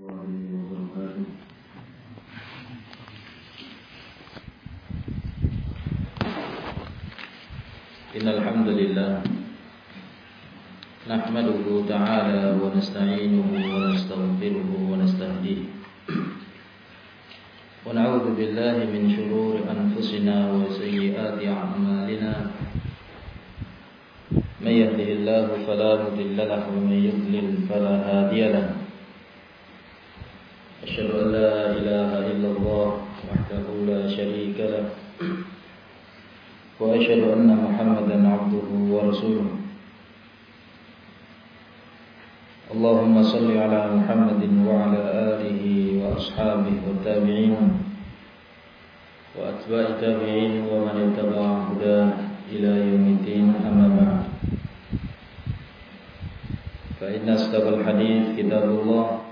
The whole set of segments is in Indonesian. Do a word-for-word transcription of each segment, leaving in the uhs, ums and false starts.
wabarakatuh. Innal hamdalillah nahmaduhu ta'ala wa nasta'inuhu wa nastaghfiruhu wa nastahdihi wa na'udzu billahi min shururi anfusina wa sayyiati a'malina. May yahdihillahu fala mudilla lahu wa may yudlil fala hadiya lahu. Asyhadu an la ilaha illallah wahdahu la syarika lahu wa asyhadu anna Muhammadan 'abduhu wa rasuluh. Allahumma shalli ala Muhammadin wa ala alihi wa ashabihi wa tabi'in wa atba'i tabi'in wa man ittaba'a hudahu ila yaumiddin, amma ba'd. Fa inna asdaqal hadits kitabullah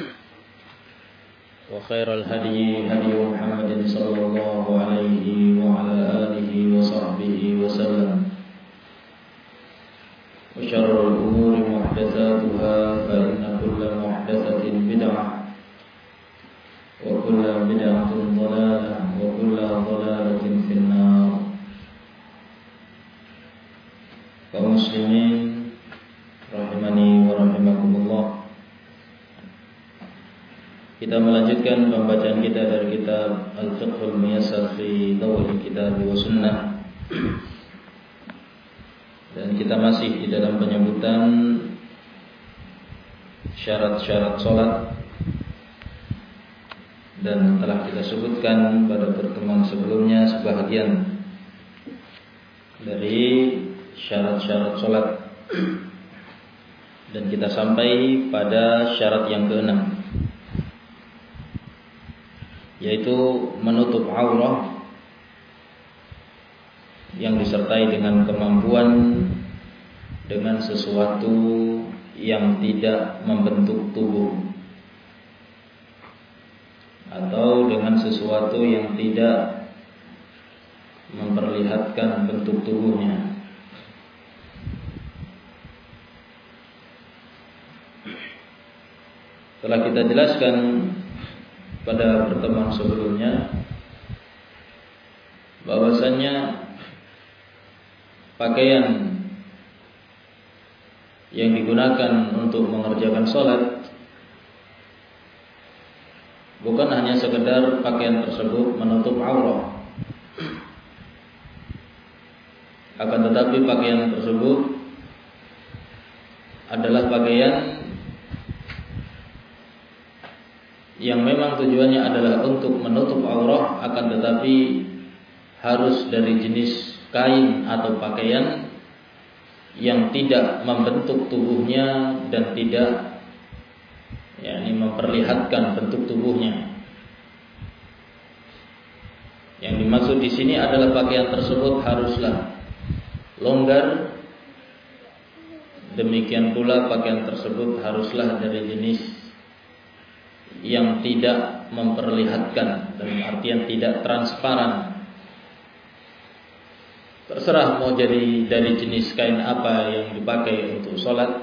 wa khairal hadyi hadyu Muhammadin sallallahu alaihi wa ala alihi wa sahbihi wa sallam. Wa syarrul umuri muhdatsatuha fa inna kulla muhdatsatin bid'ah wa kulla bid'atin dhalalah wa kulla dhalalatin finnar. Kaum muslimin rahimani wa rahimakumullah. Kita melanjutkan pembacaan kita dari kitab Al-Fiqhul Muyassar fi Dawil Kitab wa Sunnah. Dan kita masih di dalam penyebutan syarat-syarat sholat. Dan telah kita sebutkan pada pertemuan sebelumnya sebahagian dari syarat-syarat sholat. Dan kita sampai pada syarat yang keenam, yaitu menutup aurah yang disertai dengan kemampuan dengan sesuatu yang tidak membentuk tubuh atau dengan sesuatu yang tidak memperlihatkan bentuk tubuhnya. Telah kita jelaskan pada pertemuan sebelumnya bahwasannya pakaian yang digunakan untuk mengerjakan sholat bukan hanya sekedar pakaian tersebut menutup aurat, akan tetapi pakaian tersebut adalah pakaian yang memang tujuannya adalah untuk menutup aurat, akan tetapi harus dari jenis kain atau pakaian yang tidak membentuk tubuhnya dan tidak yakni memperlihatkan bentuk tubuhnya. Yang dimaksud di sini adalah pakaian tersebut haruslah longgar, demikian pula pakaian tersebut haruslah dari jenis yang tidak memperlihatkan, dalam artian tidak transparan. Terserah mau jadi dari jenis kain apa yang dipakai untuk sholat,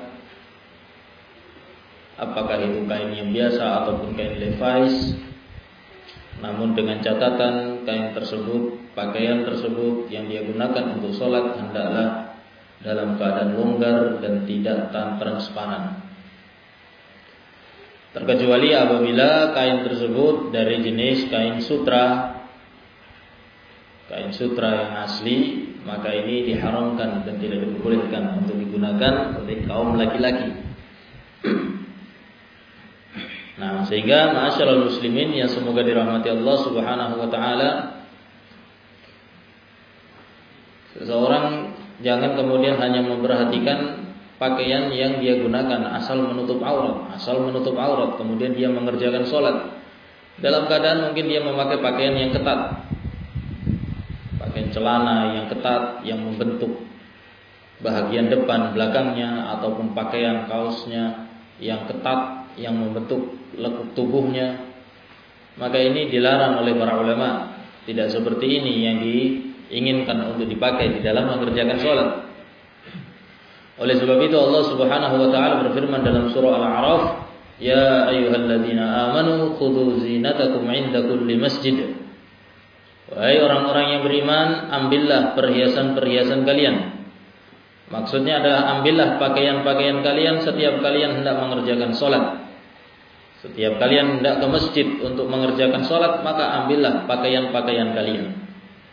apakah itu kain yang biasa ataupun kain levi's, namun dengan catatan kain tersebut, pakaian tersebut yang dia gunakan untuk sholat hendaklah dalam keadaan longgar dan tidak transparan. Terkecuali apabila kain tersebut dari jenis kain sutra, kain sutra yang asli, maka ini diharamkan dan tidak diperbolehkan untuk digunakan oleh kaum laki-laki. Nah, sehingga ma'asyiral muslimin yang semoga dirahmati Allah Subhanahu wa taala, seseorang jangan kemudian hanya memperhatikan pakaian yang dia gunakan asal menutup aurat, asal menutup aurat, kemudian dia mengerjakan sholat dalam keadaan mungkin dia memakai pakaian yang ketat, pakaian celana yang ketat yang membentuk bahagian depan belakangnya, ataupun pakaian kaosnya yang ketat yang membentuk lekuk tubuhnya, maka ini dilarang oleh para ulama. Tidak seperti ini yang diinginkan untuk dipakai di dalam mengerjakan sholat. Oleh sebab itu Allah Subhanahu wa taala berfirman dalam surah Al-A'raf, Ya ayyuhalladzina amanu khudhu zinatakum 'inda kulli masjid. Wahai orang-orang yang beriman, ambillah perhiasan-perhiasan kalian. Maksudnya adalah ambillah pakaian-pakaian kalian setiap kalian hendak mengerjakan salat. Setiap kalian hendak ke masjid untuk mengerjakan salat, maka ambillah pakaian-pakaian kalian.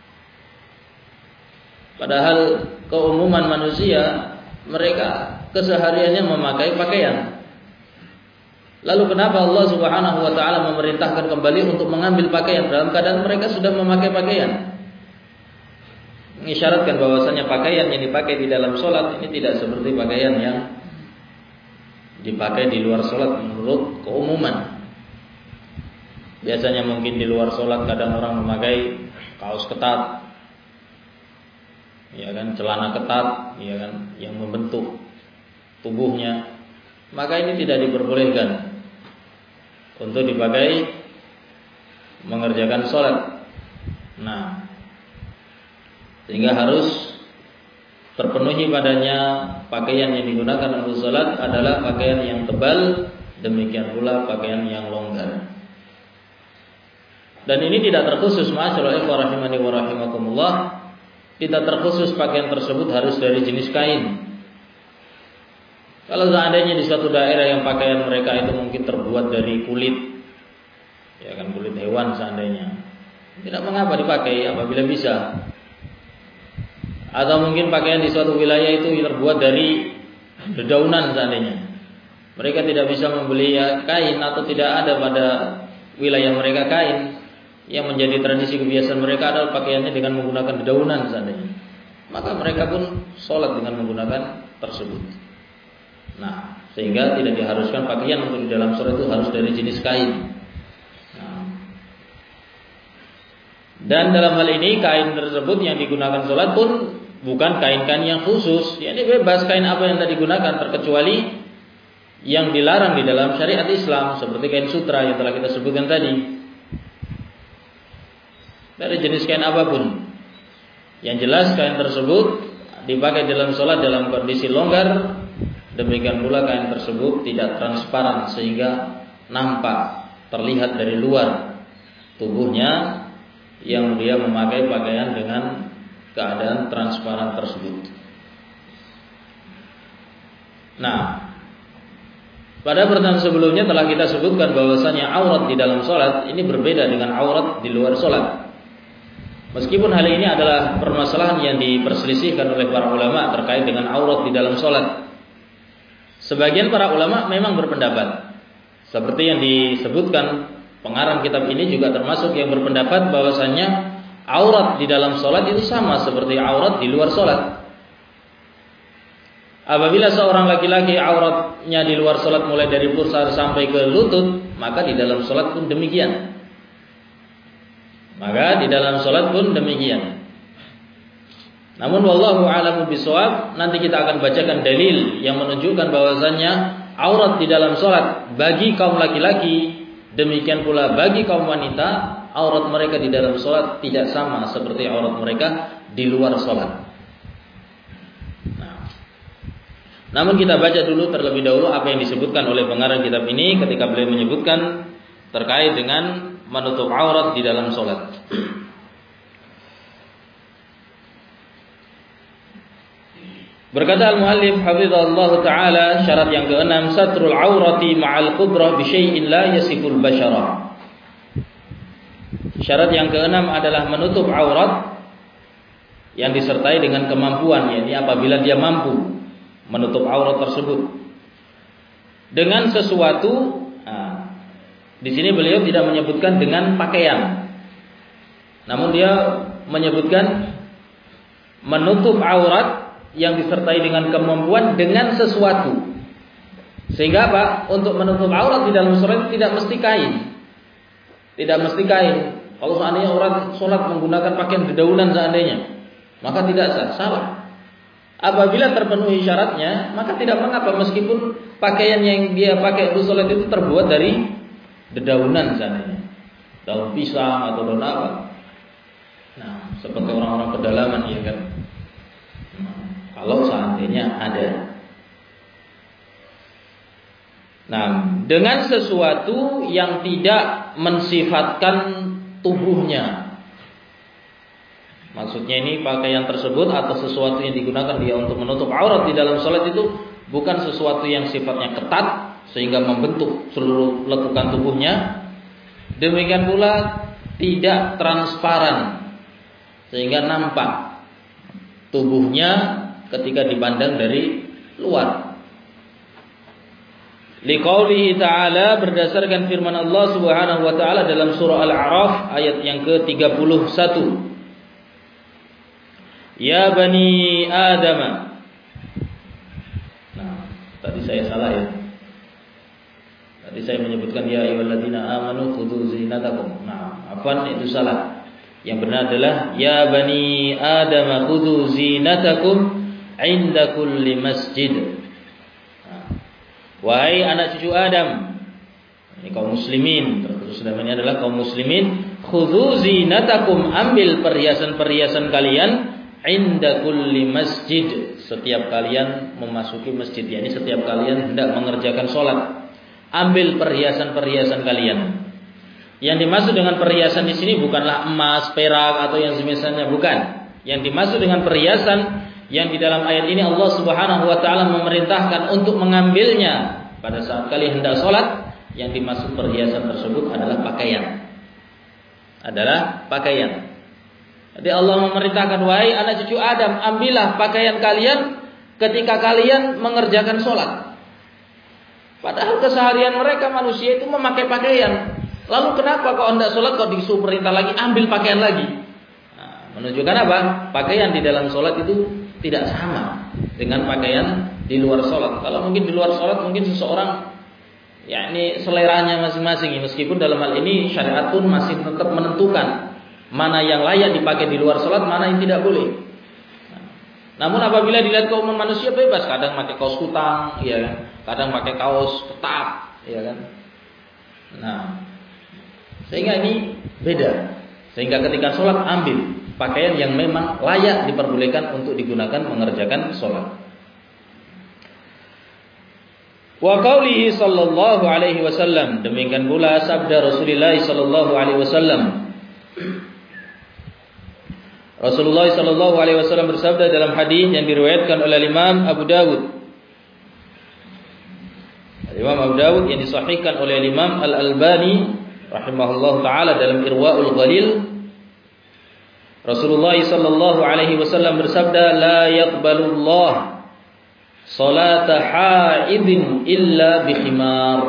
Padahal keumuman manusia, mereka kesehariannya memakai pakaian. Lalu kenapa Allah Subhanahu wa taala memerintahkan kembali untuk mengambil pakaian dalam keadaan mereka sudah memakai pakaian? Mengisyaratkan bahwasanya pakaian yang dipakai di dalam salat ini tidak seperti pakaian yang dipakai di luar salat menurut keumuman. Biasanya mungkin di luar salat kadang orang memakai kaos ketat, ya kan, celana ketat, ya kan, yang membentuk tubuhnya. Maka ini tidak diperbolehkan untuk dipakai mengerjakan sholat. Nah, sehingga harus terpenuhi padanya pakaian yang digunakan untuk sholat adalah pakaian yang tebal, demikian pula pakaian yang longgar. Dan ini tidak terkhusus, ma'asyiral ikhwah rahimani wa rahimakumullah, tidak terkhusus pakaian tersebut harus dari jenis kain. Kalau seandainya di suatu daerah yang pakaian mereka itu mungkin terbuat dari kulit, ya kan, kulit hewan seandainya, tidak mengapa dipakai apabila bisa. Atau mungkin pakaian di suatu wilayah itu terbuat dari dedaunan seandainya, mereka tidak bisa membeli kain atau tidak ada pada wilayah mereka kain, yang menjadi tradisi kebiasaan mereka adalah pakaiannya dengan menggunakan dedaunan seandainya, maka mereka pun sholat dengan menggunakan tersebut. Nah, sehingga tidak diharuskan pakaian untuk di dalam sholat itu harus dari jenis kain. Nah, dan dalam hal ini kain tersebut yang digunakan sholat pun bukan kain-kain yang khusus. Ya, ini bebas kain apa yang tadi digunakan, terkecuali yang dilarang di dalam syariat Islam seperti kain sutra yang telah kita sebutkan tadi. Dari jenis kain apapun, yang jelas kain tersebut dipakai dalam sholat dalam kondisi longgar. Demikian pula kain tersebut tidak transparan sehingga nampak terlihat dari luar tubuhnya yang dia memakai pakaian dengan keadaan transparan tersebut. Nah, pada pertemuan sebelumnya telah kita sebutkan bahwasanya aurat di dalam sholat ini berbeda dengan aurat di luar sholat. Meskipun hal ini adalah permasalahan yang diperselisihkan oleh para ulama terkait dengan aurat di dalam sholat. Sebagian para ulama memang berpendapat, seperti yang disebutkan pengarang kitab ini juga termasuk yang berpendapat bahwasanya aurat di dalam sholat itu sama seperti aurat di luar sholat. Apabila seorang laki-laki auratnya di luar sholat mulai dari pusar sampai ke lutut, maka di dalam sholat pun demikian. Maka di dalam sholat pun demikian. Namun wallahu a'lamu bishawab, nanti kita akan bacakan dalil yang menunjukkan bahwasannya aurat di dalam sholat bagi kaum laki-laki, demikian pula bagi kaum wanita, aurat mereka di dalam sholat tidak sama seperti aurat mereka di luar sholat. Nah, namun kita baca dulu terlebih dahulu apa yang disebutkan oleh pengarang kitab ini ketika beliau menyebutkan terkait dengan menutup aurat di dalam sholat. Berkata al-muallif hafizahullah ta'ala, syarat yang keenam, satrul aurati ma'al qudrah bi syai'in la yasiful basyarah. Syarat yang keenam adalah menutup aurat yang disertai dengan kemampuan, yakni apabila dia mampu menutup aurat tersebut dengan sesuatu. Nah, di sini beliau tidak menyebutkan dengan pakaian, namun dia menyebutkan menutup aurat yang disertai dengan kemampuan dengan sesuatu. Sehingga apa? Untuk menutup aurat di dalam sholat tidak mesti kain. Tidak mesti kain. Kalau seandainya orang sholat menggunakan pakaian dedaunan seandainya, maka tidak sah, salah. Apabila terpenuhi syaratnya, maka tidak mengapa meskipun pakaian yang dia pakai untuk sholat itu terbuat dari dedaunan seandainya, daun pisang atau daun apa. Nah, seperti orang-orang pedalaman, ya kan. Nah, kalau seandainya ada. Nah, dengan sesuatu yang tidak mensifatkan tubuhnya. Maksudnya ini pakaian tersebut atau sesuatu yang digunakan dia untuk menutup aurat di dalam sholat itu bukan sesuatu yang sifatnya ketat sehingga membentuk seluruh lekukan tubuhnya. Demikian pula tidak transparan sehingga nampak tubuhnya ketika dipandang dari luar. Liqaulihi ta'ala, berdasarkan firman Allah Subhanahu wa taala dalam surah Al-A'raf ayat yang ke tiga puluh satu. Ya bani Adam. Nah, tadi saya salah ya. Tadi saya menyebutkan ya ayyuhalladzina amanu khudhu zinatakum. Nah, afwan, itu salah. Yang benar adalah ya bani Adam khudhu zinatakum 'inda kulli masjid. Nah, wahai anak cucu Adam, ini kaum muslimin, terkhusus namanya adalah kaum muslimin, khudhu zinatakum, ambil perhiasan-perhiasan kalian, inda kulli masjid, setiap kalian memasuki masjid, yakni setiap kalian hendak mengerjakan sholat, ambil perhiasan-perhiasan kalian. Yang dimaksud dengan perhiasan di sini bukanlah emas, perak atau yang semisalnya, bukan. Yang dimaksud dengan perhiasan yang di dalam ayat ini Allah Subhanahu wa taala memerintahkan untuk mengambilnya pada saat kalian hendak sholat. Yang dimaksud perhiasan tersebut adalah pakaian. Adalah pakaian. Jadi Allah memerintahkan, wahai anak cucu Adam, ambillah pakaian kalian ketika kalian mengerjakan sholat. Padahal keseharian mereka manusia itu memakai pakaian. Lalu kenapa kok hendak sholat kok disuruh perintah lagi ambil pakaian lagi? Nah, menunjukkan apa? Pakaian di dalam sholat itu tidak sama dengan pakaian di luar sholat. Kalau mungkin di luar sholat mungkin seseorang, ya ini seleranya masing-masing. Meskipun dalam hal ini syariat pun masih tetap menentukan mana yang layak dipakai di luar sholat, mana yang tidak boleh. Nah, namun apabila dilihat keumuman manusia bebas, kadang pakai kaos kutang, ya kan? Kadang pakai kaos ketat, ya kan? Nah, sehingga ini beda. Sehingga ketika sholat ambil pakaian yang memang layak diperbolehkan untuk digunakan mengerjakan sholat. Wa qaulihi sallallahu alaihi wasallam, demikian pula sabda Rasulullah sallallahu alaihi wasallam. Rasulullah sallallahu alaihi wasallam bersabda dalam hadis yang diriwayatkan oleh Imam Abu Dawud. Imam Abu Dawud yang disahihkan oleh Imam Al-Albani rahimahullahu taala dalam Irwaul Ghalil. Rasulullah sallallahu alaihi wasallam bersabda, la yaqbalullah salata haidin illa bi khimar.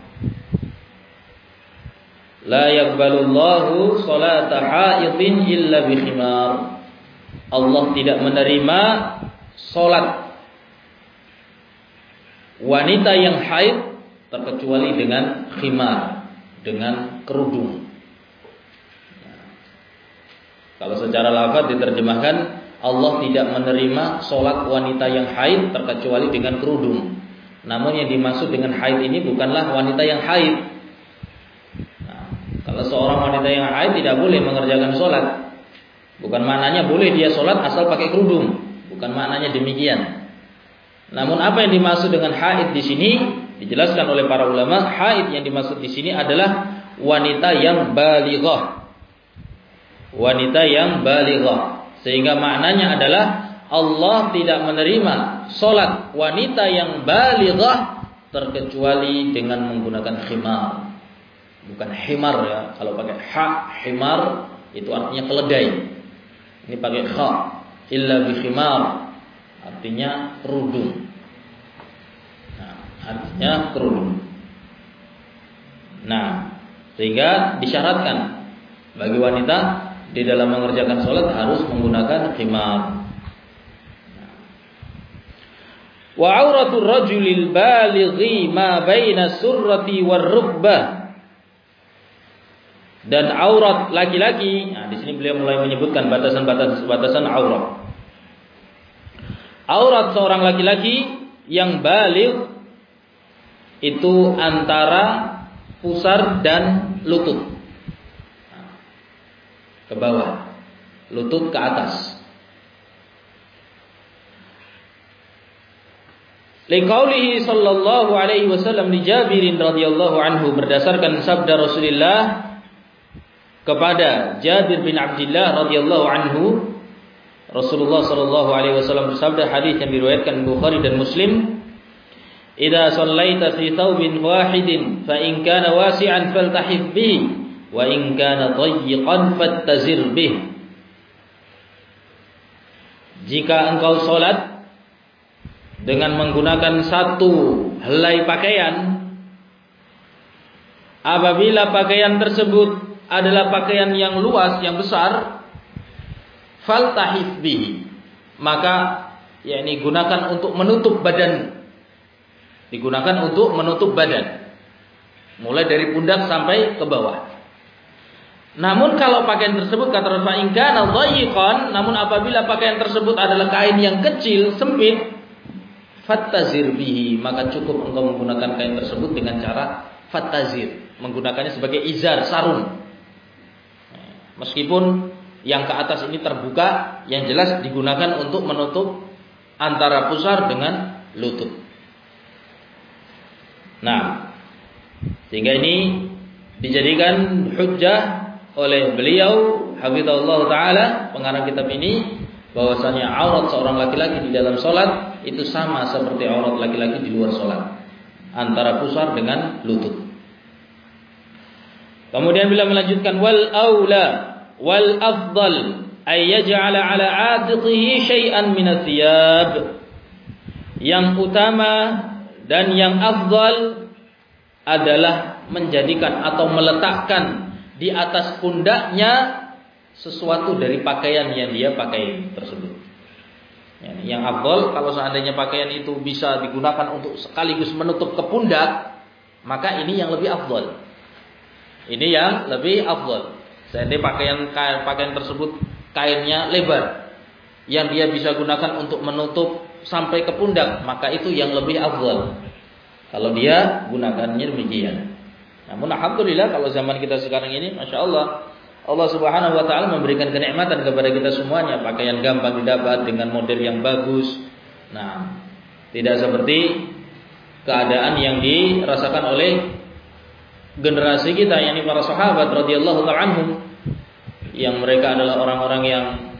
La yaqbalullahu salata haidin illa bi khimar. Allah tidak menerima salat wanita yang haid terkecuali dengan khimar, dengan kerudung. Kalau secara lafaz diterjemahkan, Allah tidak menerima sholat wanita yang haid terkecuali dengan kerudung. Namun yang dimaksud dengan haid ini bukanlah wanita yang haid. Nah, kalau seorang wanita yang haid tidak boleh mengerjakan sholat, bukan maknanya boleh dia sholat asal pakai kerudung. Bukan maknanya demikian. Namun apa yang dimaksud dengan haid di sini dijelaskan oleh para ulama, haid yang dimaksud di sini adalah wanita yang balighah. Wanita yang balighah. Sehingga maknanya adalah Allah tidak menerima sholat wanita yang balighah terkecuali dengan menggunakan khimar. Bukan himar ya. Kalau pakai ha, himar itu artinya keledai. Ini pakai kha, illa bi khimar, artinya kerudung. Nah, artinya kerudung. Nah, sehingga disyaratkan bagi wanita di dalam mengerjakan sholat harus menggunakan khimar. Wa auratul rajulil balighi ma baina surrati war rukbah. Dan aurat laki-laki, nah di sini beliau mulai menyebutkan batasan-batasan aurat. Aurat seorang laki-laki yang baligh itu antara pusar dan lutut. Ke bawah, lutut ke atas. Liqaulihi sallallahu alaihi wasallam li Jabir radhiyallahu anhu, berdasarkan sabda Rasulullah kepada Jabir bin Abdullah radhiyallahu anhu, Rasulullah sallallahu alaihi wasallam bersabda, hadis yang diriwayatkan Bukhari dan Muslim, "Idza shallaita fi thawbin wahidin fa in kana wasi'an faltahif bihi wa in kana dayyiqan fattazir bihi." Jika engkau salat dengan menggunakan satu helai pakaian, apabila pakaian tersebut adalah pakaian yang luas, yang besar, faltahif bihi, maka yakni gunakan untuk menutup badan. Digunakan untuk menutup badan, mulai dari pundak sampai ke bawah. Namun kalau pakaian tersebut, kata Rasulullah, in kana dhayyiqan, namun apabila pakaian tersebut adalah kain yang kecil, sempit, fattazir bihi, maka cukup engkau menggunakan kain tersebut dengan cara fattazir, menggunakannya sebagai izar, sarung. Meskipun yang ke atas ini terbuka, yang jelas digunakan untuk menutup antara pusar dengan lutut. Nah, sehingga ini dijadikan hujjah oleh beliau hafizahullah taala, pengarang kitab ini, bahwasanya aurat seorang laki-laki di dalam salat itu sama seperti aurat laki-laki di luar salat, antara pusar dengan lutut. Kemudian beliau melanjutkan, wal aula wal afdal ay yaj'ala ala 'atiqihi syai'an min athiyab. Yang utama dan yang afdal adalah menjadikan atau meletakkan di atas pundaknya sesuatu dari pakaian yang dia pakai tersebut. Yang afdal, kalau seandainya pakaian itu bisa digunakan untuk sekaligus menutup ke pundak, maka ini yang lebih afdal. Ini yang lebih afdal. Seandainya pakaian pakaian tersebut kainnya lebar, yang dia bisa gunakan untuk menutup sampai ke pundak, maka itu yang lebih afdal. Kalau dia gunakannya demikian. Namun alhamdulillah kalau zaman kita sekarang ini, masya Allah, Allah Subhanahu Wa Taala memberikan kenikmatan kepada kita semuanya. Pakaian gampang didapat dengan model yang bagus. Nah, tidak seperti keadaan yang dirasakan oleh generasi kita, yakni para sahabat radhiyallahu ta'ala anhum, yang mereka adalah orang-orang yang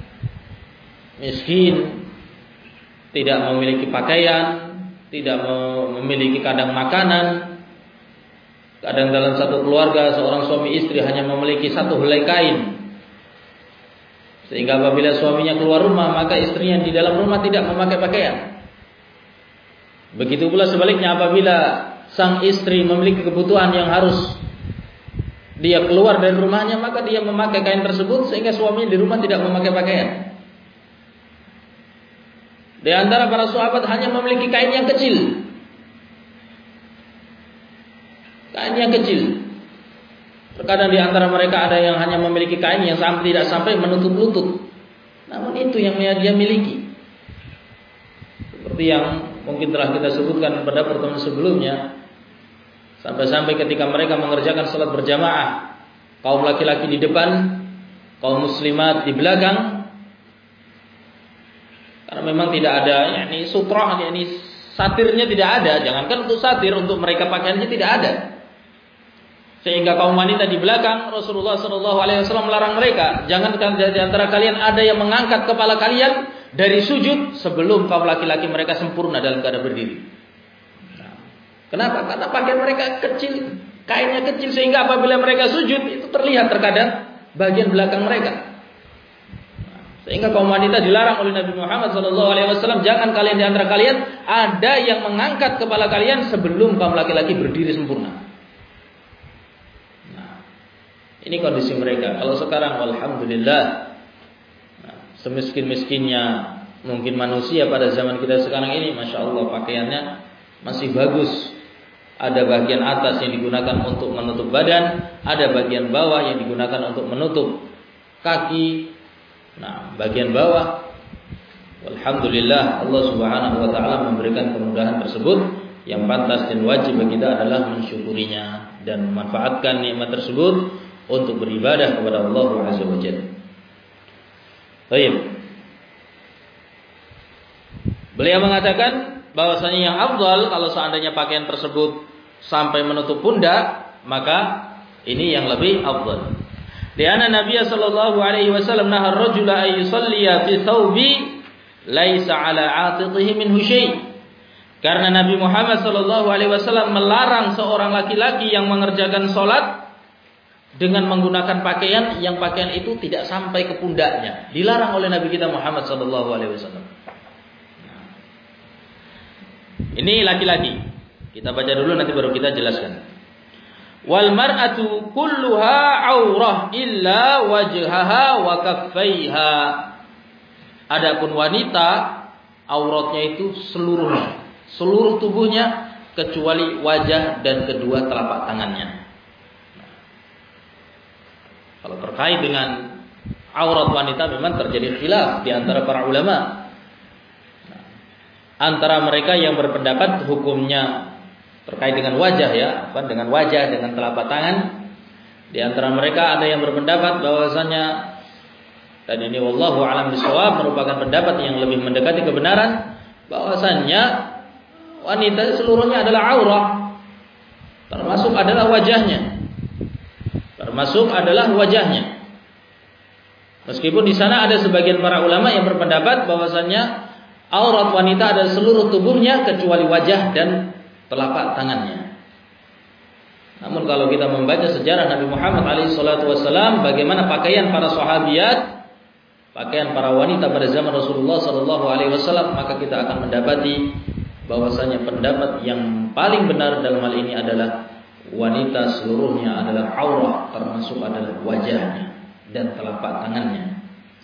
miskin, tidak memiliki pakaian, tidak memiliki kadang makanan. Kadang dalam satu keluarga seorang suami istri hanya memiliki satu helai kain, sehingga apabila suaminya keluar rumah, maka istrinya di dalam rumah tidak memakai pakaian. Begitu pula sebaliknya, apabila sang istri memiliki kebutuhan yang harus dia keluar dari rumahnya, maka dia memakai kain tersebut, sehingga suaminya di rumah tidak memakai pakaian. Di antara para sahabat hanya memiliki kain yang kecil, kain yang kecil. Terkadang di antara mereka ada yang hanya memiliki kain yang sampai tidak sampai menutup lutut. Namun itu yang dia miliki. Seperti yang mungkin telah kita sebutkan pada pertemuan sebelumnya, sampai-sampai ketika mereka mengerjakan salat berjamaah, kaum laki-laki di depan, kaum muslimat di belakang, karena memang tidak ada yakni sutrah, yakni satirnya tidak ada. Jangankan untuk satir, untuk mereka pakaiannya tidak ada. Sehingga kaum wanita di belakang, Rasulullah shallallahu alaihi wasallam melarang mereka, jangan di antara kalian ada yang mengangkat kepala kalian dari sujud sebelum kaum laki-laki mereka sempurna dalam keadaan berdiri. Nah, kenapa? Karena pakaian mereka kecil, kainnya kecil, sehingga apabila mereka sujud itu terlihat terkadang bagian belakang mereka. Nah, sehingga kaum wanita dilarang oleh Nabi Muhammad shallallahu alaihi wasallam, jangan kalian di antara kalian ada yang mengangkat kepala kalian sebelum kaum laki-laki berdiri sempurna. Ini kondisi mereka. Kalau sekarang alhamdulillah, nah, semiskin-miskinnya mungkin manusia pada zaman kita sekarang ini, masya Allah pakaiannya masih bagus. Ada bagian atas yang digunakan untuk menutup badan, ada bagian bawah yang digunakan untuk menutup kaki. Nah, bagian bawah, alhamdulillah Allah Subhanahu Wa Taala memberikan kemudahan tersebut. Yang pantas dan wajib bagi kita adalah mensyukurinya dan memanfaatkan nikmat tersebut untuk beribadah kepada Allah Azza wa Jalla. Baik. Beliau mengatakan, bahwasanya yang afdal kalau seandainya pakaian tersebut sampai menutup pundak, maka ini yang lebih afdal. Di anna Nabi sallallahu alaihi wasallam nahar rajula ay yusalliya fi thawbi laisa ala atiqihi minhu syai'. Karena Nabi Muhammad sallallahu alaihi wasallam melarang seorang laki-laki yang mengerjakan salat dengan menggunakan pakaian yang pakaian itu tidak sampai ke pundaknya. Dilarang oleh Nabi kita Muhammad sallallahu alaihi wasallam. Ini laki-laki. Kita baca dulu nanti baru kita jelaskan. Wal mar'atu kulluha aurah illa wajhaha wa kaffaiha. Adapun wanita auratnya itu seluruhnya, seluruh tubuhnya kecuali wajah dan kedua telapak tangannya. Nah, kalau terkait dengan aurat wanita memang terjadi khilaf di antara para ulama. Nah, antara mereka yang berpendapat hukumnya terkait dengan wajah ya, apa dengan wajah dengan telapak tangan. Di antara mereka ada yang berpendapat bahwasanya, dan ini wallahu a'lam bishawab, merupakan pendapat yang lebih mendekati kebenaran, bahwasanya wanita seluruhnya adalah aurah, termasuk adalah wajahnya. Termasuk adalah wajahnya. Meskipun di sana ada sebagian para ulama yang berpendapat bahwasanya aurat wanita adalah seluruh tubuhnya kecuali wajah dan telapak tangannya. Namun kalau kita membaca sejarah Nabi Muhammad alaihi salatu wasallam, bagaimana pakaian para sahabiat, pakaian para wanita pada zaman Rasulullah sallallahu alaihi wasallam, maka kita akan mendapati bahwasanya pendapat yang paling benar dalam hal ini adalah wanita seluruhnya adalah aurah, termasuk adalah wajahnya dan telapak tangannya.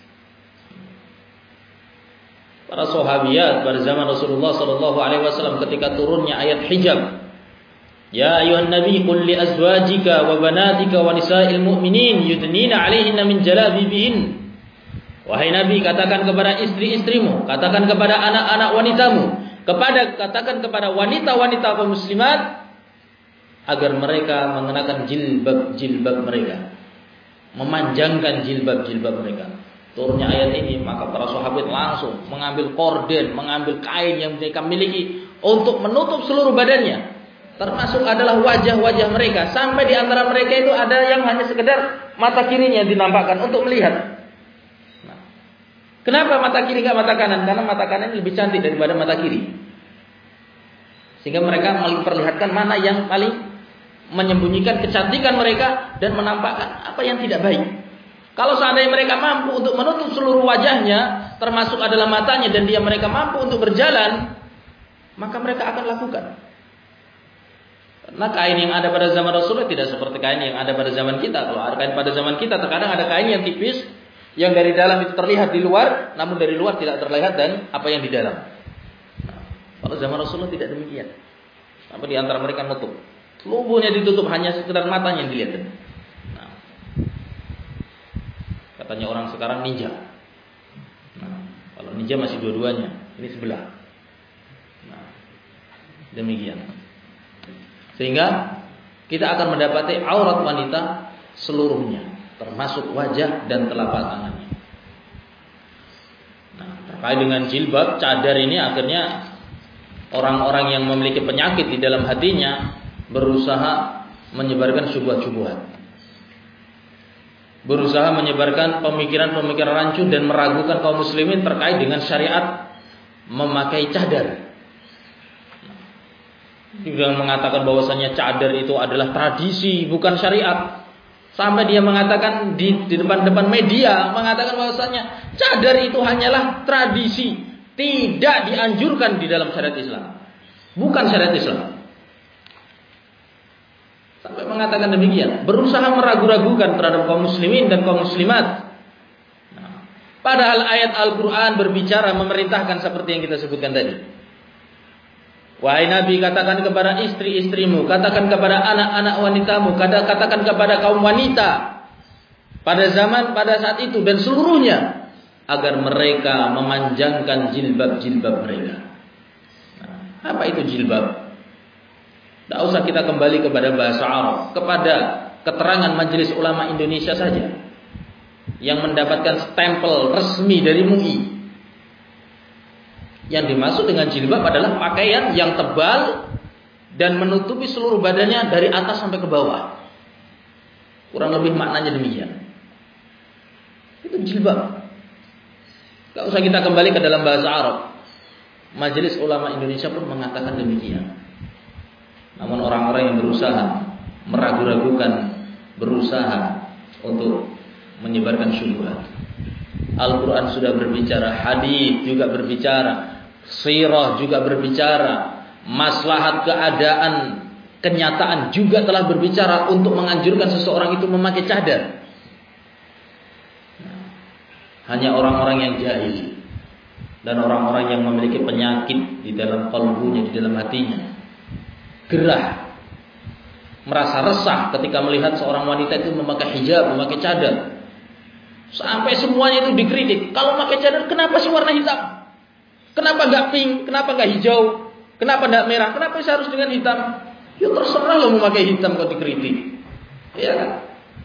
Para sahabiat pada zaman Rasulullah sallallahu alaihi wasallam ketika turunnya ayat hijab, ya ayuhan nabi qul li azwajika wa banatika wa nisa'il mu'minin yudnina 'alaihinna min jalabibihin. Wahai nabi, katakan kepada istri-istrimu, katakan kepada anak-anak wanitamu, kepada katakan kepada wanita-wanita kaum muslimat agar mereka mengenakan jilbab-jilbab mereka, memanjangkan jilbab-jilbab mereka. Turunnya ayat ini, maka para sahabat langsung mengambil korden, mengambil kain yang mereka miliki untuk menutup seluruh badannya, termasuk adalah wajah-wajah mereka. Sampai di antara mereka itu ada yang hanya sekedar mata kirinya dinampakkan untuk melihat. Nah, kenapa mata kiri enggak mata kanan? Karena mata kanan lebih cantik daripada mata kiri. Sehingga mereka memperlihatkan mana yang paling menyembunyikan kecantikan mereka dan menampakkan apa yang tidak baik. Kalau seandainya mereka mampu untuk menutup seluruh wajahnya, termasuk adalah matanya, dan dia mereka mampu untuk berjalan, maka mereka akan lakukan. Karena kain yang ada pada zaman Rasulullah tidak seperti kain yang ada pada zaman kita. Kalau ada kain pada zaman kita, terkadang ada kain yang tipis, yang dari dalam itu terlihat di luar, namun dari luar tidak terlihat dan apa yang di dalam. Nah, kalau zaman Rasulullah tidak demikian. Sampai di antara mereka nutup, tubuhnya ditutup, hanya sekedar matanya yang dilihat. Katanya orang sekarang ninja. Nah, kalau ninja masih dua-duanya, ini sebelah. Nah, demikian. Sehingga kita akan mendapati aurat wanita seluruhnya, termasuk wajah dan telapak tangannya. Nah, terkait dengan jilbab, cadar ini akhirnya orang-orang yang memiliki penyakit di dalam hatinya berusaha menyebarkan syubhat-syubhat. Berusaha menyebarkan pemikiran-pemikiran rancu dan meragukan kaum muslimin terkait dengan syariat memakai cadar. Dia mengatakan bahwasanya cadar itu adalah tradisi, bukan syariat. Sampai dia mengatakan di, di depan-depan media, mengatakan bahwasanya cadar itu hanyalah tradisi, tidak dianjurkan di dalam syariat Islam, bukan syariat Islam. Sampai mengatakan demikian, berusaha meragu-ragukan terhadap kaum muslimin dan kaum muslimat. Nah, padahal ayat Al-Quran berbicara memerintahkan seperti yang kita sebutkan tadi. Wahai Nabi, katakan kepada istri-istrimu, katakan kepada anak-anak wanitamu, katakan kepada kaum wanita pada zaman pada saat itu dan seluruhnya, agar mereka memanjangkan jilbab-jilbab mereka. Nah, apa itu jilbab? Tidak usah kita kembali kepada bahasa Arab, kepada keterangan Majelis Ulama Indonesia saja yang mendapatkan stempel resmi dari M U I. Yang dimaksud dengan jilbab adalah pakaian yang tebal dan menutupi seluruh badannya dari atas sampai ke bawah. Kurang lebih maknanya demikian. Itu jilbab. Gak usah kita kembali ke dalam bahasa Arab. Majelis Ulama Indonesia pun mengatakan demikian. Namun orang-orang yang berusaha meragu-ragukan, berusaha untuk menyebarkan syubhat. Al-Quran sudah berbicara, hadis juga berbicara, sirah juga berbicara, maslahat keadaan, kenyataan juga telah berbicara untuk menganjurkan seseorang itu memakai cadar. Nah, hanya orang-orang yang jahil dan orang-orang yang memiliki penyakit di dalam kalbunya, di dalam hatinya, gerah, merasa resah ketika melihat seorang wanita itu memakai hijab, memakai cadar. Sampai semuanya itu dikritik. Kalau pakai cadar, kenapa sih warna hitam? Kenapa nggak pink? Kenapa nggak hijau? Kenapa nggak merah? Kenapa sih harus dengan hitam? Ya terserah lo mau pakai hitam kalau dikritik. Ya kan?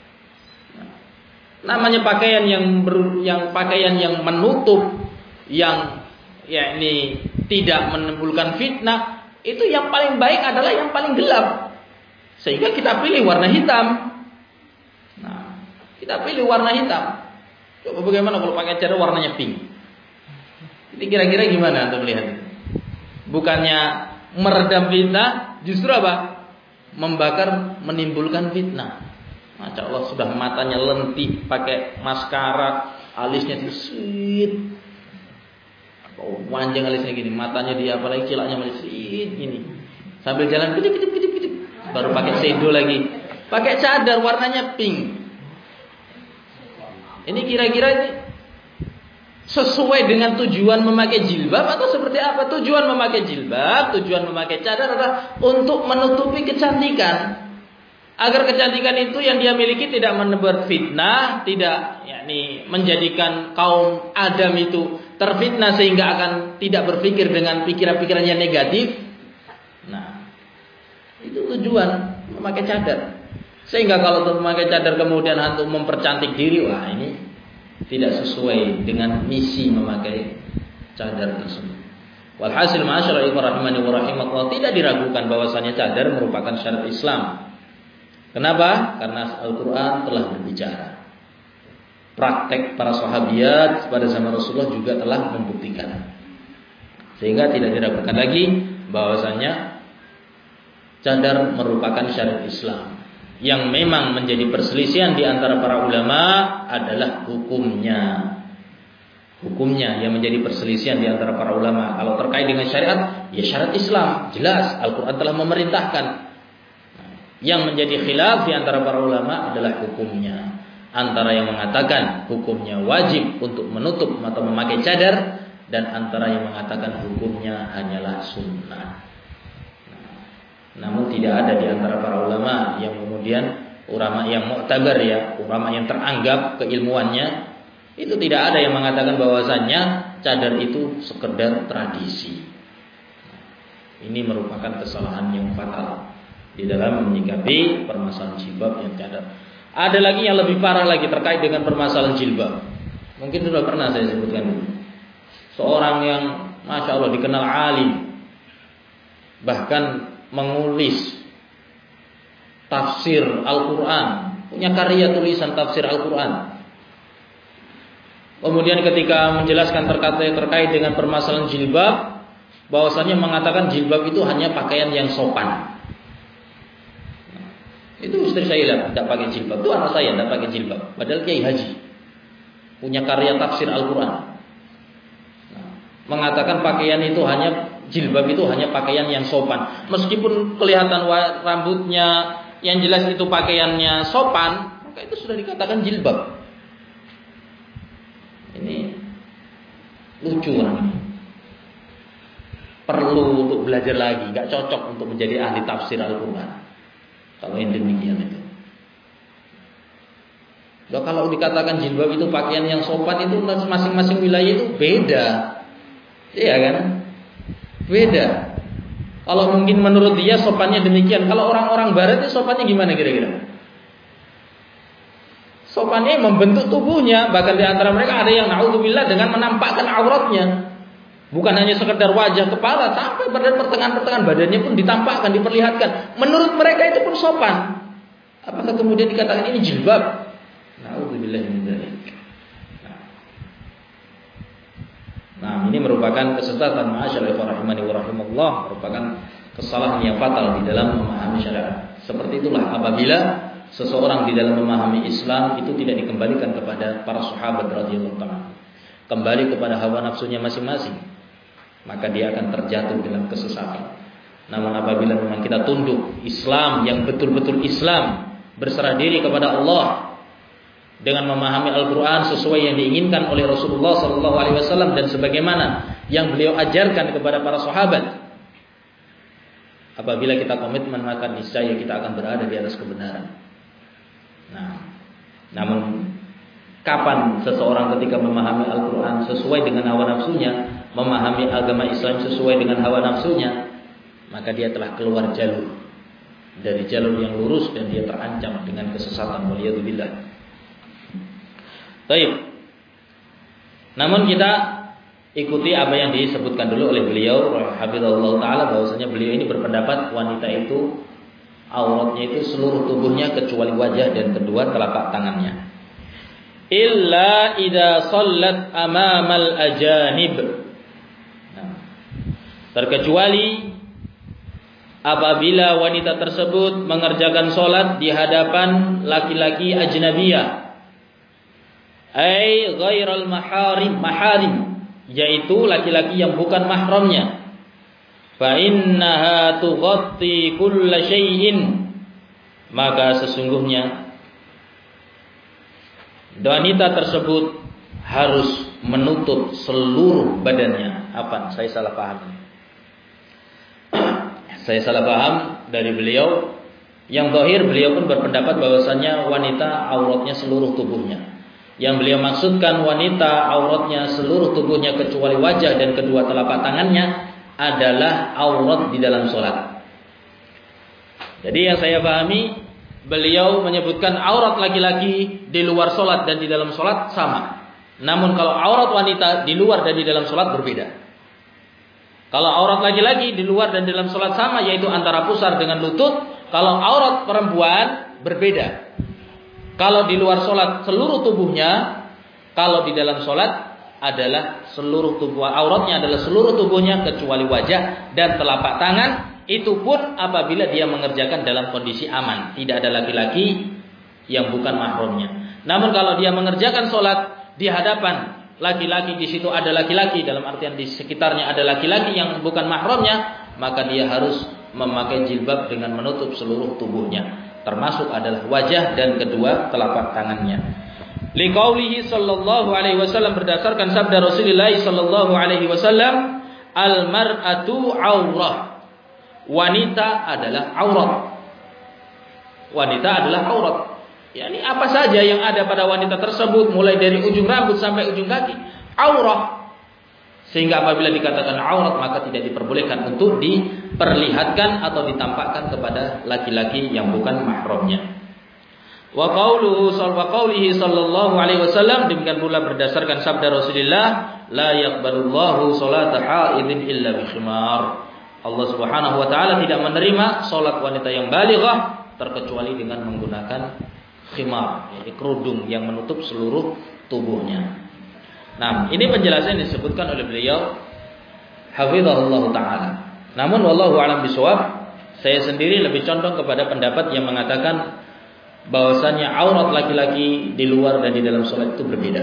Namanya pakaian yang ber, yang pakaian yang menutup, yang ya ini tidak menimbulkan fitnah, itu yang paling baik adalah yang paling gelap. Sehingga kita pilih warna hitam. Nah, kita pilih warna hitam. Coba bagaimana kalau pakai cadar warnanya pink? Ini kira-kira gimana Anda melihat? Bukannya meredam fitnah, justru apa? Membakar, menimbulkan fitnah. Masya Allah, sudah matanya lentik, pakai maskara, alisnya disit, oh, panjang alisnya gini, matanya dia apalagi cilaknya masih sit gini. Sambil jalan kedip kedip kedip kedip, baru pakai shadow lagi, pakai cadar warnanya pink. Ini kira-kira ini sesuai dengan tujuan memakai jilbab atau seperti apa? Tujuan memakai jilbab, tujuan memakai cadar adalah untuk menutupi kecantikan. Agar kecantikan itu yang dia miliki tidak menebar fitnah, tidak yakni menjadikan kaum Adam itu terfitnah sehingga akan tidak berpikir dengan pikiran-pikiran yang negatif. Nah, itu tujuan memakai cadar. Sehingga kalau memakai cadar kemudian untuk mempercantik diri, wah ini tidak sesuai dengan misi memakai cadar tersebut. Walhasil ma'asyiral ikhwan rahimani wa rahimakumullah, tidak diragukan bahwasanya cadar merupakan syariat Islam. Kenapa? Karena Al-Quran telah berbicara. Praktek para sahabiat pada zaman Rasulullah juga telah membuktikan. Sehingga tidak diragukan lagi bahwasanya cadar merupakan syariat Islam. Yang memang menjadi perselisihan di antara para ulama adalah hukumnya. Hukumnya yang menjadi perselisihan di antara para ulama. Kalau terkait dengan syariat, ya syariat Islam, jelas Al-Quran telah memerintahkan. Yang menjadi khilaf di antara para ulama adalah hukumnya. Antara yang mengatakan hukumnya wajib untuk menutup atau memakai cadar, dan antara yang mengatakan hukumnya hanyalah sunnah. Namun tidak ada di antara para ulama yang kemudian ulama yang mu'tabar ya, ulama yang teranggap keilmuannya, itu tidak ada yang mengatakan bahwasannya cadar itu sekedar tradisi. Ini merupakan kesalahan yang fatal di dalam menyikapi permasalahan jilbab yang cadar. Ada lagi yang lebih parah lagi terkait dengan permasalahan jilbab. Mungkin sudah pernah saya sebutkan dulu. Seorang yang masya Allah dikenal alim, bahkan mengulis tafsir Al-Quran, punya karya tulisan tafsir Al-Quran. Kemudian ketika menjelaskan terkait terkait dengan permasalahan jilbab, bahwasanya mengatakan jilbab itu hanya pakaian yang sopan. Itu istri saya lihat tidak pakai jilbab, itu anak saya tidak pakai jilbab, padahal kiai haji, punya karya tafsir Al-Quran. Nah, mengatakan pakaian itu hanya jilbab itu hanya pakaian yang sopan. Meskipun kelihatan rambutnya yang jelas itu pakaiannya sopan, maka itu sudah dikatakan jilbab. Ini lucu orang ini. Perlu untuk belajar lagi, gak cocok untuk menjadi ahli tafsir Al-Quran kalau yang demikian itu. Loh, kalau dikatakan jilbab itu pakaian yang sopan, itu masing-masing wilayah itu beda. Iya kan? Beda. Kalau mungkin menurut dia sopannya demikian, kalau orang-orang barat itu sopannya gimana kira-kira? Sopannya membentuk tubuhnya, bahkan di antara mereka ada yang naudzubillah dengan menampakkan auratnya. Bukan hanya sekedar wajah, kepala, sampai pada pertengahan-pertengahan badannya pun ditampakkan, diperlihatkan. Menurut mereka itu pun sopan. Apakah kemudian dikatakan ini jilbab? Na'udzubillah min dzalik. Nah, ini merupakan kesesatan ma'asyarul rahimani wa rahimallah, merupakan kesalahan yang fatal di dalam memahami syariat. Seperti itulah apabila seseorang di dalam memahami Islam itu tidak dikembalikan kepada para sahabat radhiyallahu ta'ala, kembali kepada hawa nafsunya masing-masing, maka dia akan terjatuh dalam kesesatan. Namun apabila memang kita tunduk Islam yang betul-betul Islam, berserah diri kepada Allah dengan memahami Al-Quran sesuai yang diinginkan oleh Rasulullah Sallallahu Alaihi Wasallam dan sebagaimana yang beliau ajarkan kepada para sahabat, apabila kita komitmen maka niscaya kita akan berada di atas kebenaran. Nah, namun kapan seseorang ketika memahami Al-Quran sesuai dengan hawa nafsunya, memahami agama Islam sesuai dengan hawa nafsunya, maka dia telah keluar jalur dari jalur yang lurus dan dia terancam dengan kesesatan. Waliyadzubillah. Baik. Namun kita ikuti apa yang disebutkan dulu oleh beliau hafizahullah taala, bahwasanya beliau ini berpendapat wanita itu auratnya itu seluruh tubuhnya kecuali wajah dan kedua telapak tangannya. Illa idza shallat amamal ajanib. Nah, terkecuali apabila wanita tersebut mengerjakan sholat di hadapan laki-laki ajnabiyah, ay ghairal maharim, maharim, yaitu laki-laki yang bukan mahramnya. Fa innaha tughatti kulla syai'in, maka sesungguhnya wanita tersebut harus menutup seluruh badannya. Apa? Saya salah paham. Saya salah paham dari beliau. Yang zahir beliau pun berpendapat bahwasanya wanita auratnya seluruh tubuhnya. Yang beliau maksudkan wanita auratnya seluruh tubuhnya kecuali wajah dan kedua telapak tangannya adalah aurat di dalam sholat. Jadi yang saya pahami, beliau menyebutkan aurat laki-laki di luar sholat dan di dalam sholat sama. Namun kalau aurat wanita di luar dan di dalam sholat berbeda. Kalau aurat laki-laki di luar dan dalam sholat sama, yaitu antara pusar dengan lutut. Kalau aurat perempuan berbeda. Kalau di luar sholat seluruh tubuhnya, kalau di dalam sholat adalah seluruh tubuh, auratnya adalah seluruh tubuhnya kecuali wajah dan telapak tangan. Itu pun apabila dia mengerjakan dalam kondisi aman, tidak ada laki-laki yang bukan mahramnya. Namun kalau dia mengerjakan sholat di hadapan laki-laki, di situ ada laki-laki, dalam artian di sekitarnya ada laki-laki yang bukan mahramnya, maka dia harus memakai jilbab dengan menutup seluruh tubuhnya, termasuk adalah wajah dan kedua telapak tangannya. Liqaulihi sallallahu alaihi wasallam, berdasarkan sabda Rasulullah sallallahu alaihi wasallam, al-mar'atu aurah, wanita adalah aurat. Wanita adalah aurat. Yani apa saja yang ada pada wanita tersebut, mulai dari ujung rambut sampai ujung kaki, aurat. Sehingga apabila dikatakan aurat, maka tidak diperbolehkan untuk diperlihatkan atau ditampakkan kepada laki-laki yang bukan mahramnya. Wa qauluhu wa qaulihi sallallahu alaihi wasallam, demikian pula berdasarkan sabda Rasulullah, la yaqbalullahu salata haidin illa bi khimar. Allah Subhanahu wa taala tidak menerima salat wanita yang balighah terkecuali dengan menggunakan khimar, yaitu kerudung yang menutup seluruh tubuhnya. Nah, ini penjelasan yang disebutkan oleh beliau hafizahullah taala. Namun wallahu a'lam bishawab, saya sendiri lebih condong kepada pendapat yang mengatakan bahwasanya aurat laki-laki di luar dan di dalam salat itu berbeda.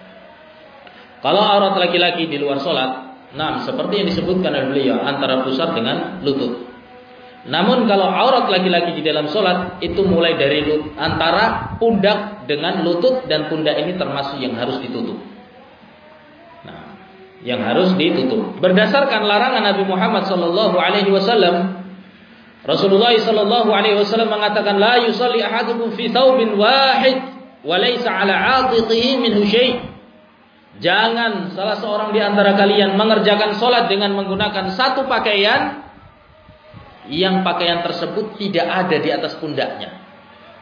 Kalau aurat laki-laki di luar salat, nah seperti yang disebutkan oleh beliau, antara pusar dengan lutut. Namun kalau aurat laki-laki di dalam sholat itu mulai dari lut, antara pundak dengan lutut, dan pundak ini termasuk yang harus ditutup. Nah, yang harus ditutup. Berdasarkan larangan Nabi Muhammad sallallahu alaihi wasallam, Rasulullah sallallahu alaihi wasallam mengatakan, la yusalli ahadukum fi thawbin wahid wa laysa ala 'atiqihi minhu syai'. Jangan salah seorang di antara kalian mengerjakan sholat dengan menggunakan satu pakaian yang pakaian tersebut tidak ada di atas pundaknya.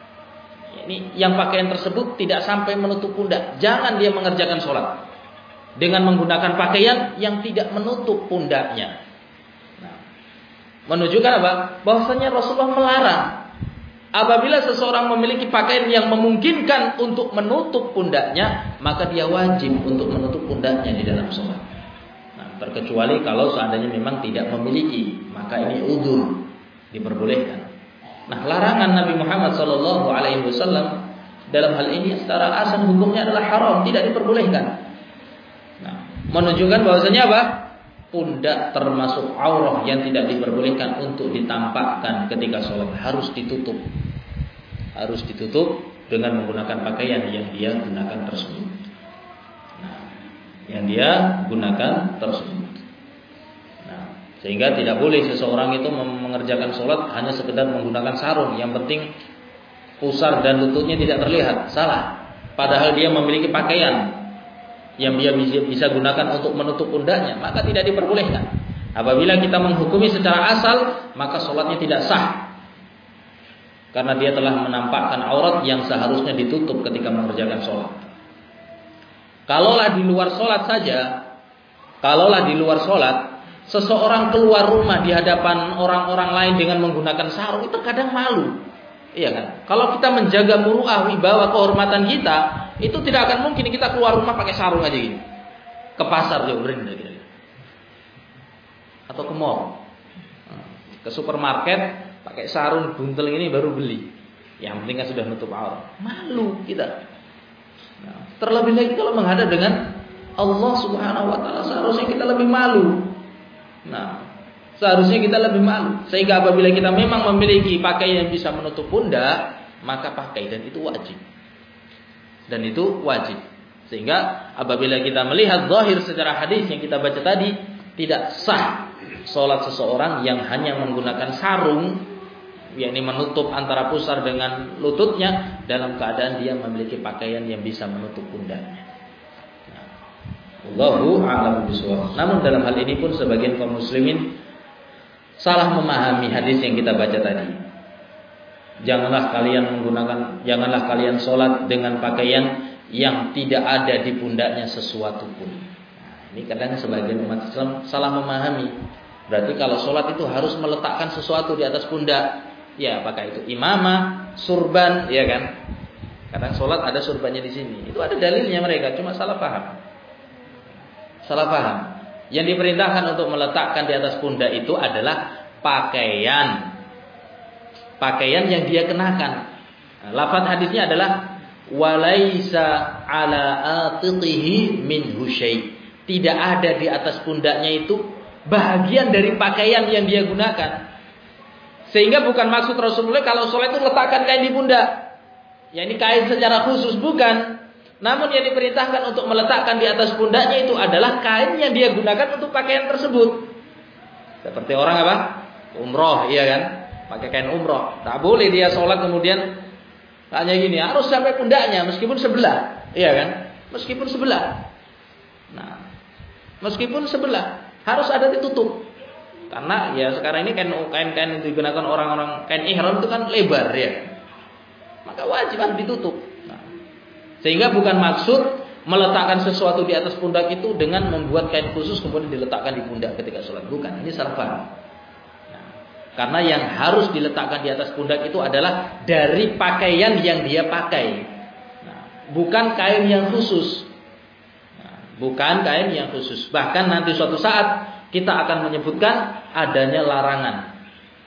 Ini yang pakaian tersebut tidak sampai menutup pundak. Jangan dia mengerjakan sholat. dengan menggunakan pakaian yang tidak menutup pundaknya. Nah, menunjukkan apa? Bahwasanya Rasulullah melarang apabila seseorang memiliki pakaian yang memungkinkan untuk menutup pundaknya, maka dia wajib untuk menutup pundaknya di dalam sholat. Nah, terkecuali kalau seandainya memang tidak memiliki, maka ini udzur, diperbolehkan. Nah, larangan Nabi Muhammad Shallallahu Alaihi Wasallam dalam hal ini secara asal hukumnya adalah haram, tidak diperbolehkan. Nah, menunjukkan bahwasanya apa? Pundak termasuk aurah yang tidak diperbolehkan untuk ditampakkan ketika sholat, harus ditutup, harus ditutup dengan menggunakan pakaian yang dia gunakan tersebut. Nah, yang dia gunakan tersebut. Nah, sehingga tidak boleh seseorang itu mengerjakan sholat hanya sekedar menggunakan sarung. Yang penting pusar dan lututnya tidak terlihat, salah. Padahal dia memiliki pakaian yang dia bisa, bisa gunakan untuk menutup pundaknya, maka tidak diperbolehkan. Apabila kita menghukumi secara asal, maka sholatnya tidak sah, karena dia telah menampakkan aurat yang seharusnya ditutup ketika mengerjakan sholat. Kalaulah di luar sholat saja, kalaulah di luar sholat, seseorang keluar rumah di hadapan orang-orang lain dengan menggunakan sarung, itu kadang malu. Iya kan? Kalau kita menjaga muruah, wibawa, kehormatan kita, itu tidak akan mungkin kita keluar rumah pakai sarung aja gini. Ke pasar jauh berendah gitu. Atau ke mall. Ke supermarket pakai sarung buntel ini baru beli. Yang penting kan sudah nutup aurat. Malu kita. Nah, terlebih lagi kalau menghadap dengan Allah Subhanahu wa taala, seharusnya kita lebih malu. Nah, seharusnya kita lebih malu. Sehingga apabila kita memang memiliki pakaian yang bisa menutup pundak, maka pakai, dan itu wajib. Dan itu wajib. Sehingga apabila kita melihat zahir secara hadis yang kita baca tadi, tidak sah sholat seseorang yang hanya menggunakan sarung, yakni menutup antara pusar dengan lututnya, dalam keadaan dia memiliki pakaian yang bisa menutup pundaknya. Allahu a'lam bishawab. Namun dalam hal ini pun sebagian kaum muslimin salah memahami hadis yang kita baca tadi. Janganlah kalian menggunakan, janganlah kalian sholat dengan pakaian yang tidak ada di pundaknya sesuatu pun. Nah, ini kadang sebagian umat Islam salah memahami. Berarti kalau sholat itu harus meletakkan sesuatu di atas pundak. Ya, apakah itu imamah, surban, ya kan? Kadang sholat ada surbannya di sini. Itu ada dalilnya mereka, cuma salah paham. Salah paham. Yang diperintahkan untuk meletakkan di atas pundak itu adalah pakaian. Pakaian yang dia kenakan. Nah, lafaz hadisnya adalah walaisa ala atiqihi minhu syai'. Tidak ada di atas pundaknya itu bahagian dari pakaian yang dia gunakan. Sehingga bukan maksud Rasulullah kalau sholat itu letakkan kain di pundak. Ya, ini kain secara khusus, bukan. Namun yang diperintahkan untuk meletakkan di atas pundaknya itu adalah kain yang dia gunakan untuk pakaian tersebut. Seperti orang apa? Umroh, iya kan? Pakai kain umroh. Tak boleh dia sholat kemudian hanya gini, harus sampai pundaknya meskipun sebelah, iya kan? Meskipun sebelah. Nah, meskipun sebelah harus ada ditutup. Karena ya sekarang ini kain kain-kain yang digunakan orang-orang, kain ihram itu kan lebar ya. Maka wajib harus ditutup. Nah, sehingga bukan maksud meletakkan sesuatu di atas pundak itu dengan membuat kain khusus kemudian diletakkan di pundak ketika sholat. Bukan, ini salah paham. Nah, karena yang harus diletakkan di atas pundak itu adalah dari pakaian yang dia pakai. Nah, bukan kain yang khusus. Nah, bukan kain yang khusus. Bahkan nanti suatu saat kita akan menyebutkan adanya larangan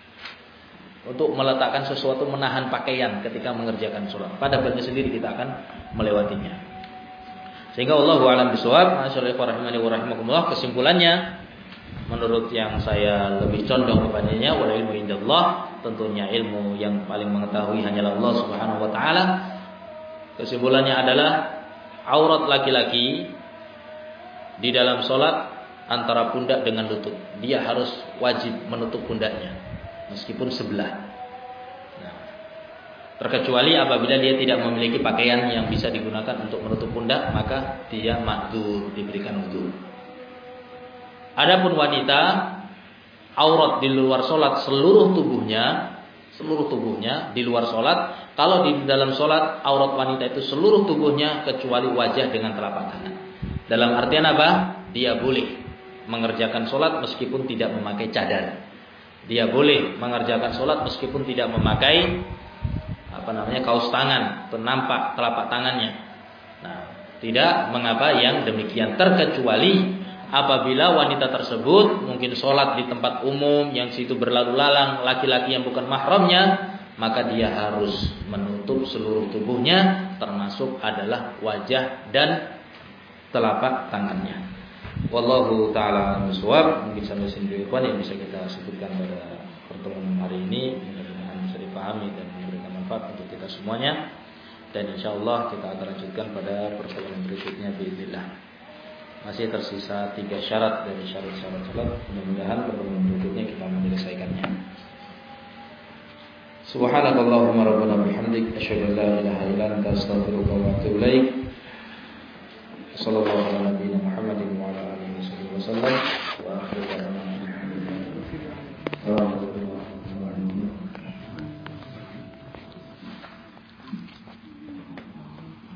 untuk meletakkan sesuatu, menahan pakaian ketika mengerjakan sholat. Pada babnya sendiri kita akan melewatinya. Sehingga Allahu a'lam bishawab. Masyaallah, kesimpulannya menurut yang saya lebih condong kepadanya, wal ilmu indallah, tentunya ilmu yang paling mengetahui hanyalah Allah Subhanahu wa taala. Kesimpulannya adalah aurat laki-laki di dalam sholat antara pundak dengan lutut. Dia harus wajib menutup pundaknya meskipun sebelah. Nah, terkecuali apabila dia tidak memiliki pakaian yang bisa digunakan untuk menutup pundak, maka dia ma'dzur, diberikan udzur. Adapun wanita, aurat di luar sholat seluruh tubuhnya, seluruh tubuhnya di luar sholat. Kalau di dalam sholat aurat wanita itu seluruh tubuhnya kecuali wajah dengan telapak tangan. Dalam artian apa? Dia boleh mengerjakan sholat meskipun tidak memakai cadar. Dia boleh mengerjakan sholat meskipun tidak memakai apa namanya kaos tangan, nampak telapak tangannya. Nah, tidak mengapa yang demikian, terkecuali apabila wanita tersebut mungkin sholat di tempat umum yang situ berlalu lalang laki-laki yang bukan mahramnya, maka dia harus menutup seluruh tubuhnya, termasuk adalah wajah dan telapak tangannya. Wallahu ta'ala bishawab. Mungkin sampai sini ikhwan yang bisa kita sebutkan pada pertemuan hari ini, mudah-mudahan bisa dipahami dan memberikan manfaat untuk kita semuanya. Dan insyaallah kita akan lanjutkan pada pertemuan berikutnya biidznillah. Masih tersisa tiga syarat dari syarat-syarat salat. Mudah-mudahan pertemuan berikutnya kita menyelesaikannya. Subhanakallahumma rabbana bihamdik asyhadu an la ilaha illa anta astaghfiruka wa atubu ilaik.